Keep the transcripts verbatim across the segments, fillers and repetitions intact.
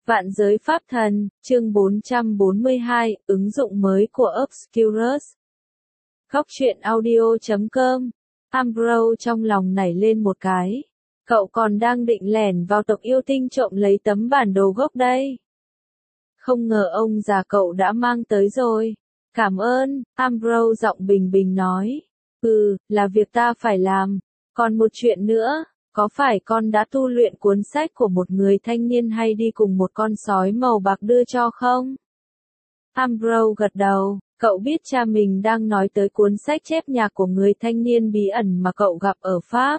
Vạn giới pháp thần, chương bốn trăm bốn mươi hai, ứng dụng mới của Obscurus. Góc truyện audio chấm com. Ambrose trong lòng nảy lên một cái. Cậu còn đang định lẻn vào tộc yêu tinh trộm lấy tấm bản đồ gốc đây. Không ngờ ông già cậu đã mang tới rồi. Cảm ơn, Ambrose giọng bình bình nói. Ừ, là việc ta phải làm. Còn một chuyện nữa. Có phải con đã tu luyện cuốn sách của một người thanh niên hay đi cùng một con sói màu bạc đưa cho không? Ambrose gật đầu, cậu biết cha mình đang nói tới cuốn sách chép nhạc của người thanh niên bí ẩn mà cậu gặp ở Pháp.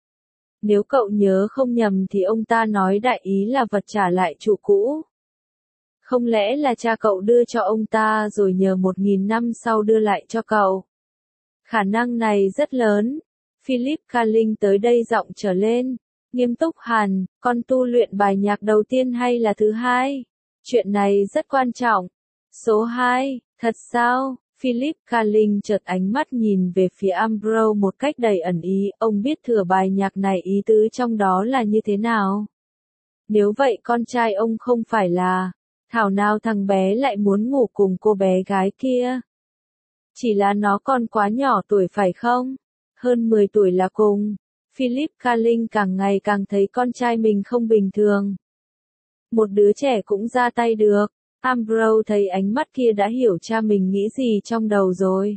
Nếu cậu nhớ không nhầm thì ông ta nói đại ý là vật trả lại chủ cũ. Không lẽ là cha cậu đưa cho ông ta rồi nhờ một nghìn năm sau đưa lại cho cậu? Khả năng này rất lớn. Philip Carling tới đây giọng trở lên, nghiêm túc hẳn, con tu luyện bài nhạc đầu tiên hay là thứ hai? Chuyện này rất quan trọng. Số hai, thật sao? Philip Carling chợt ánh mắt nhìn về phía Ambrose một cách đầy ẩn ý, ông biết thừa bài nhạc này ý tứ trong đó là như thế nào? Nếu vậy con trai ông không phải là, thảo nào thằng bé lại muốn ngủ cùng cô bé gái kia? Chỉ là nó còn quá nhỏ tuổi phải không? Hơn mười tuổi là cùng. Philip Carling càng ngày càng thấy con trai mình không bình thường. Một đứa trẻ cũng ra tay được. Ambrose thấy ánh mắt kia đã hiểu cha mình nghĩ gì trong đầu rồi.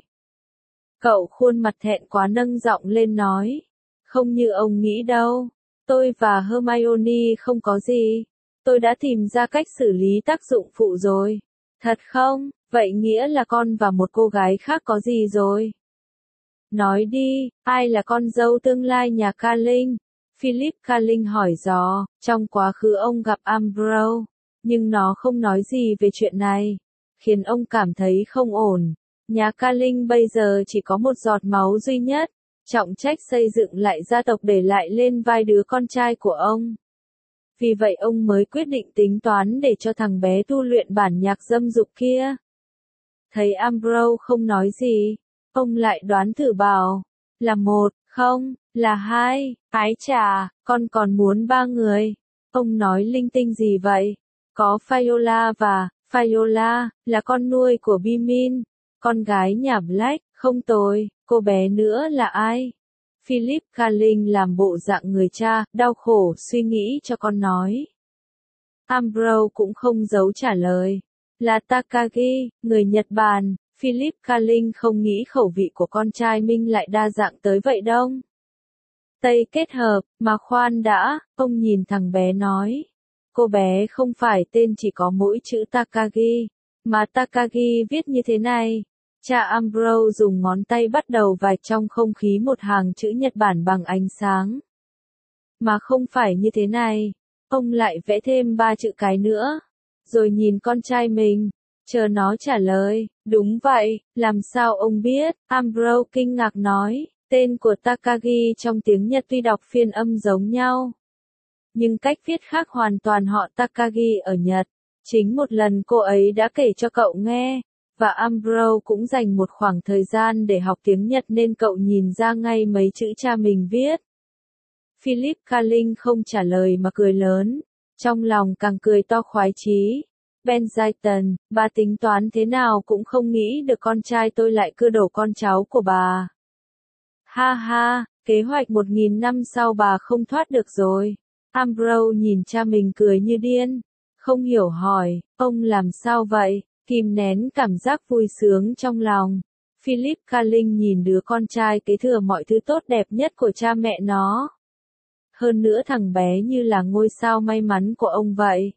Cậu khuôn mặt thẹn quá nâng giọng lên nói. Không như ông nghĩ đâu. Tôi và Hermione không có gì. Tôi đã tìm ra cách xử lý tác dụng phụ rồi. Thật không? Vậy nghĩa là con và một cô gái khác có gì rồi? Nói đi, ai là con dâu tương lai nhà Carling? Philip Carling hỏi dò, trong quá khứ ông gặp Ambrose, nhưng nó không nói gì về chuyện này, khiến ông cảm thấy không ổn. Nhà Carling bây giờ chỉ có một giọt máu duy nhất, trọng trách xây dựng lại gia tộc để lại lên vai đứa con trai của ông. Vì vậy ông mới quyết định tính toán để cho thằng bé tu luyện bản nhạc dâm dục kia. Thấy Ambrose không nói gì, ông lại đoán thử bảo, là một, không, là hai, ái chà, con còn muốn ba người. Ông nói linh tinh gì vậy? Có Viola và, Viola, là con nuôi của Bimin, con gái nhà Black, không tồi, cô bé nữa là ai? Philip Carling làm bộ dạng người cha, đau khổ suy nghĩ cho con nói. Ambrose cũng không giấu trả lời, là Takagi, người Nhật Bản. Philip Carling không nghĩ khẩu vị của con trai mình lại đa dạng tới vậy đâu. Tây kết hợp, mà khoan đã, ông nhìn thằng bé nói. Cô bé không phải tên chỉ có mỗi chữ Takagi, mà Takagi viết như thế này. Cha Ambrose dùng ngón tay bắt đầu vạch trong không khí một hàng chữ Nhật Bản bằng ánh sáng. Mà không phải như thế này. Ông lại vẽ thêm ba chữ cái nữa. Rồi nhìn con trai mình. Chờ nó trả lời, đúng vậy, làm sao ông biết? Ambrose kinh ngạc nói, tên của Takagi trong tiếng Nhật tuy đọc phiên âm giống nhau. Nhưng cách viết khác hoàn toàn họ Takagi ở Nhật. Chính một lần cô ấy đã kể cho cậu nghe, và Ambrose cũng dành một khoảng thời gian để học tiếng Nhật nên cậu nhìn ra ngay mấy chữ cha mình viết. Philip Carling không trả lời mà cười lớn, trong lòng càng cười to khoái chí. Benjamin, bà tính toán thế nào cũng không nghĩ được con trai tôi lại cưa đổ con cháu của bà. Ha ha, kế hoạch một nghìn năm sau bà không thoát được rồi. Ambrose nhìn cha mình cười như điên. Không hiểu hỏi, ông làm sao vậy? Kìm nén cảm giác vui sướng trong lòng. Philip Carling nhìn đứa con trai kế thừa mọi thứ tốt đẹp nhất của cha mẹ nó. Hơn nữa thằng bé như là ngôi sao may mắn của ông vậy.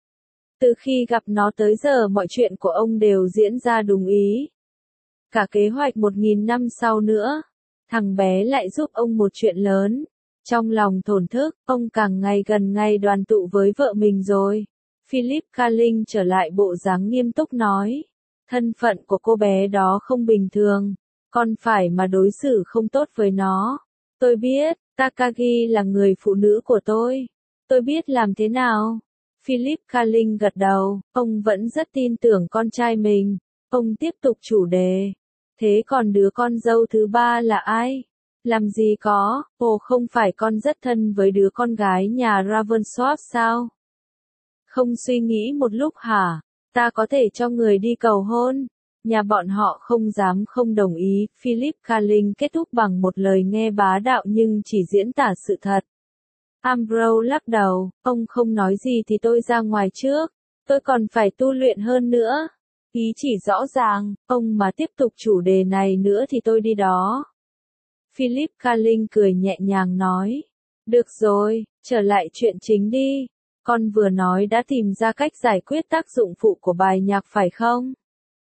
Từ khi gặp nó tới giờ mọi chuyện của ông đều diễn ra đúng ý. Cả kế hoạch một nghìn năm sau nữa, thằng bé lại giúp ông một chuyện lớn. Trong lòng thổn thức, ông càng ngày gần ngày đoàn tụ với vợ mình rồi. Philip Carling trở lại bộ dáng nghiêm túc nói. Thân phận của cô bé đó không bình thường. Con phải mà đối xử không tốt với nó. Tôi biết, Takagi là người phụ nữ của tôi. Tôi biết làm thế nào. Philip Carling gật đầu, ông vẫn rất tin tưởng con trai mình. Ông tiếp tục chủ đề. Thế còn đứa con dâu thứ ba là ai? Làm gì có, ồ không phải con rất thân với đứa con gái nhà Ravensworth sao? Không suy nghĩ một lúc hả? Ta có thể cho người đi cầu hôn. Nhà bọn họ không dám không đồng ý. Philip Carling kết thúc bằng một lời nghe bá đạo nhưng chỉ diễn tả sự thật. Ambrose lắc đầu, ông không nói gì thì tôi ra ngoài trước. Tôi còn phải tu luyện hơn nữa. Ý chỉ rõ ràng, ông mà tiếp tục chủ đề này nữa thì tôi đi đó. Philip Carling cười nhẹ nhàng nói. Được rồi, trở lại chuyện chính đi. Con vừa nói đã tìm ra cách giải quyết tác dụng phụ của bài nhạc phải không?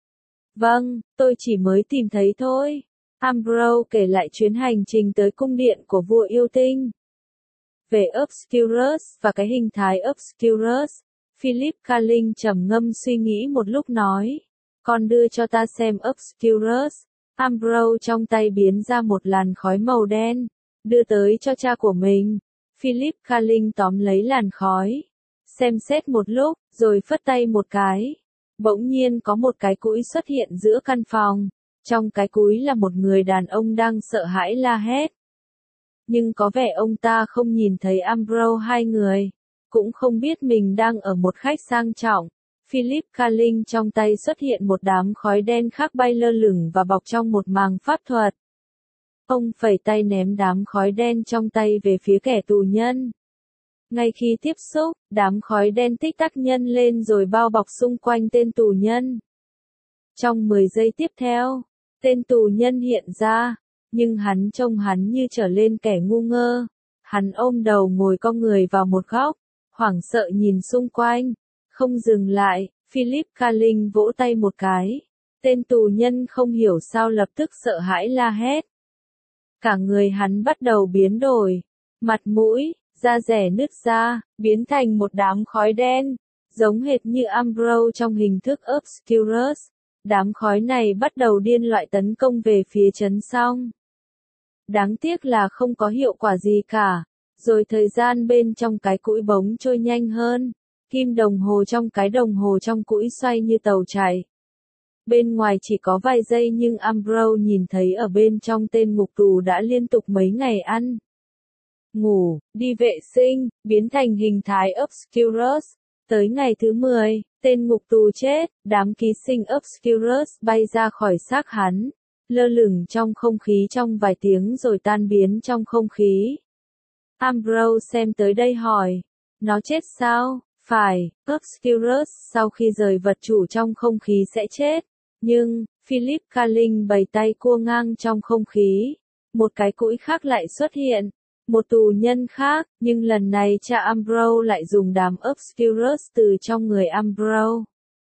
Vâng, tôi chỉ mới tìm thấy thôi. Ambrose kể lại chuyến hành trình tới cung điện của vua yêu tinh. Về Obscurus và cái hình thái Obscurus, Philip Carling trầm ngâm suy nghĩ một lúc nói. Con đưa cho ta xem Obscurus. Ambrose trong tay biến ra một làn khói màu đen, đưa tới cho cha của mình. Philip Carling tóm lấy làn khói, xem xét một lúc, rồi phất tay một cái. Bỗng nhiên có một cái cũi xuất hiện giữa căn phòng. Trong cái cúi là một người đàn ông đang sợ hãi la hét. Nhưng có vẻ ông ta không nhìn thấy Ambrose hai người, cũng không biết mình đang ở một khách sang trọng. Philip Carling trong tay xuất hiện một đám khói đen khác bay lơ lửng và bọc trong một màng pháp thuật. Ông phẩy tay ném đám khói đen trong tay về phía kẻ tù nhân. Ngay khi tiếp xúc, đám khói đen tích tắc nhân lên rồi bao bọc xung quanh tên tù nhân. Trong mười giây tiếp theo, tên tù nhân hiện ra, nhưng hắn trông hắn như trở lên kẻ ngu ngơ. Hắn ôm đầu ngồi cong người vào một góc, hoảng sợ nhìn xung quanh. Không dừng lại, Philip Carling vỗ tay một cái. Tên tù nhân không hiểu sao lập tức sợ hãi la hét. Cả người hắn bắt đầu biến đổi. Mặt mũi, da rẻ nứt ra, biến thành một đám khói đen, giống hệt như Ambrose trong hình thức Obscurus. Đám khói này bắt đầu điên loại tấn công về phía trấn Song. Đáng tiếc là không có hiệu quả gì cả. Rồi thời gian bên trong cái cũi bóng trôi nhanh hơn. Kim đồng hồ trong cái đồng hồ trong cũi xoay như tàu chạy. Bên ngoài chỉ có vài giây nhưng Ambrose nhìn thấy ở bên trong tên ngục tù đã liên tục mấy ngày ăn, ngủ, đi vệ sinh, biến thành hình thái Obscurus. Tới ngày thứ mười, tên ngục tù chết, đám ký sinh Obscurus bay ra khỏi xác hắn, lơ lửng trong không khí trong vài tiếng rồi tan biến trong không khí. Ambrose xem tới đây hỏi, nó chết sao? Phải, Obscurus sau khi rời vật chủ trong không khí sẽ chết. Nhưng, Philip Carling bày tay cua ngang trong không khí. Một cái cũi khác lại xuất hiện. Một tù nhân khác, nhưng lần này cha Ambrose lại dùng đám Obscurus từ trong người Ambrose.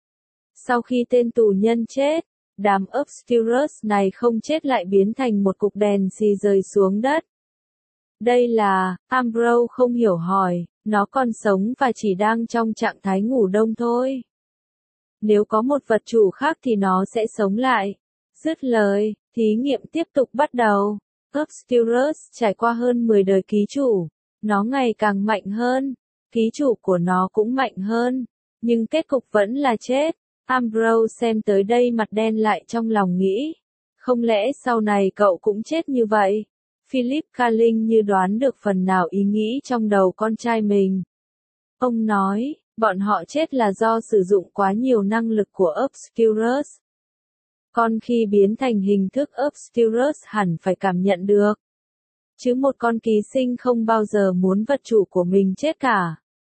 Sau khi tên tù nhân chết, đám Obscurus này không chết lại biến thành một cục đèn xì rơi xuống đất. Đây là, Ambrose không hiểu hỏi, nó còn sống và chỉ đang trong trạng thái ngủ đông thôi. Nếu có một vật chủ khác thì nó sẽ sống lại. Dứt lời, thí nghiệm tiếp tục bắt đầu. Obscurus trải qua hơn mười đời ký chủ. Nó ngày càng mạnh hơn. Ký chủ của nó cũng mạnh hơn. Nhưng kết cục vẫn là chết. Ambrose xem tới đây mặt đen lại trong lòng nghĩ. Không lẽ sau này cậu cũng chết như vậy? Philip Carling như đoán được phần nào ý nghĩ trong đầu con trai mình. Ông nói, bọn họ chết là do sử dụng quá nhiều năng lực của Obscurus. Con khi biến thành hình thức Obscurus hẳn phải cảm nhận được. Chứ một con ký sinh không bao giờ muốn vật chủ của mình chết cả.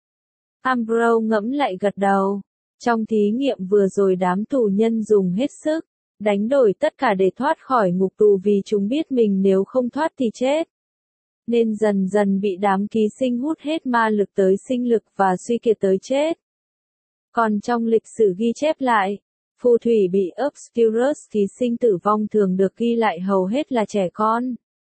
Ambrose ngẫm lại gật đầu. Trong thí nghiệm vừa rồi đám tù nhân dùng hết sức, đánh đổi tất cả để thoát khỏi ngục tù vì chúng biết mình nếu không thoát thì chết. Nên dần dần bị đám ký sinh hút hết ma lực tới sinh lực và suy kiệt tới chết. Còn trong lịch sử ghi chép lại, phù thủy bị Obscurus ký sinh tử vong thường được ghi lại hầu hết là trẻ con.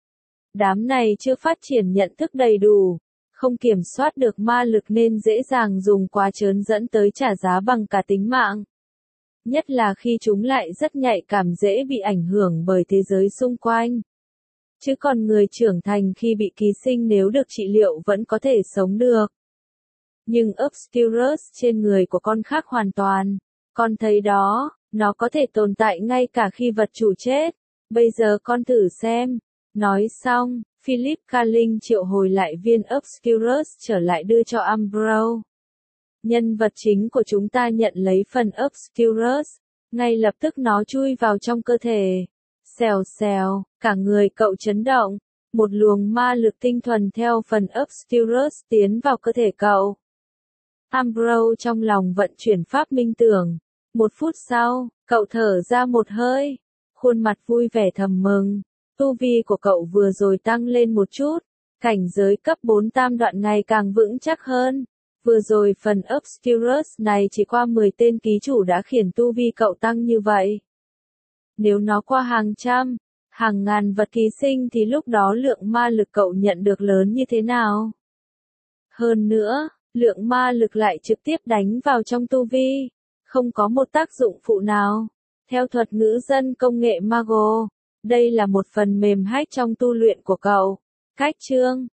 Đám này chưa phát triển nhận thức đầy đủ, không kiểm soát được ma lực nên dễ dàng dùng quá trớn dẫn tới trả giá bằng cả tính mạng. Nhất là khi chúng lại rất nhạy cảm dễ bị ảnh hưởng bởi thế giới xung quanh. Chứ còn người trưởng thành khi bị ký sinh nếu được trị liệu vẫn có thể sống được. Nhưng Obscurus trên người của con khác hoàn toàn. Con thấy đó, nó có thể tồn tại ngay cả khi vật chủ chết. Bây giờ con thử xem. Nói xong, Philip Carling triệu hồi lại viên Obscurus trở lại đưa cho Ambrose. Nhân vật chính của chúng ta nhận lấy phần Obscurus, ngay lập tức nó chui vào trong cơ thể. Xèo xèo, cả người cậu chấn động, một luồng ma lực tinh thuần theo phần Obscurus tiến vào cơ thể cậu. Ambrose trong lòng vận chuyển pháp minh tưởng. Một phút sau, cậu thở ra một hơi, khuôn mặt vui vẻ thầm mừng. Tu vi của cậu vừa rồi tăng lên một chút, cảnh giới cấp bốn tam đoạn ngày càng vững chắc hơn. Vừa rồi phần Obscurus này chỉ qua mười tên ký chủ đã khiến tu vi cậu tăng như vậy. Nếu nó qua hàng trăm, hàng ngàn vật ký sinh thì lúc đó lượng ma lực cậu nhận được lớn như thế nào? Hơn nữa, lượng ma lực lại trực tiếp đánh vào trong tu vi, không có một tác dụng phụ nào. Theo thuật ngữ dân công nghệ Mago, đây là một phần mềm hack trong tu luyện của cậu. Cách chương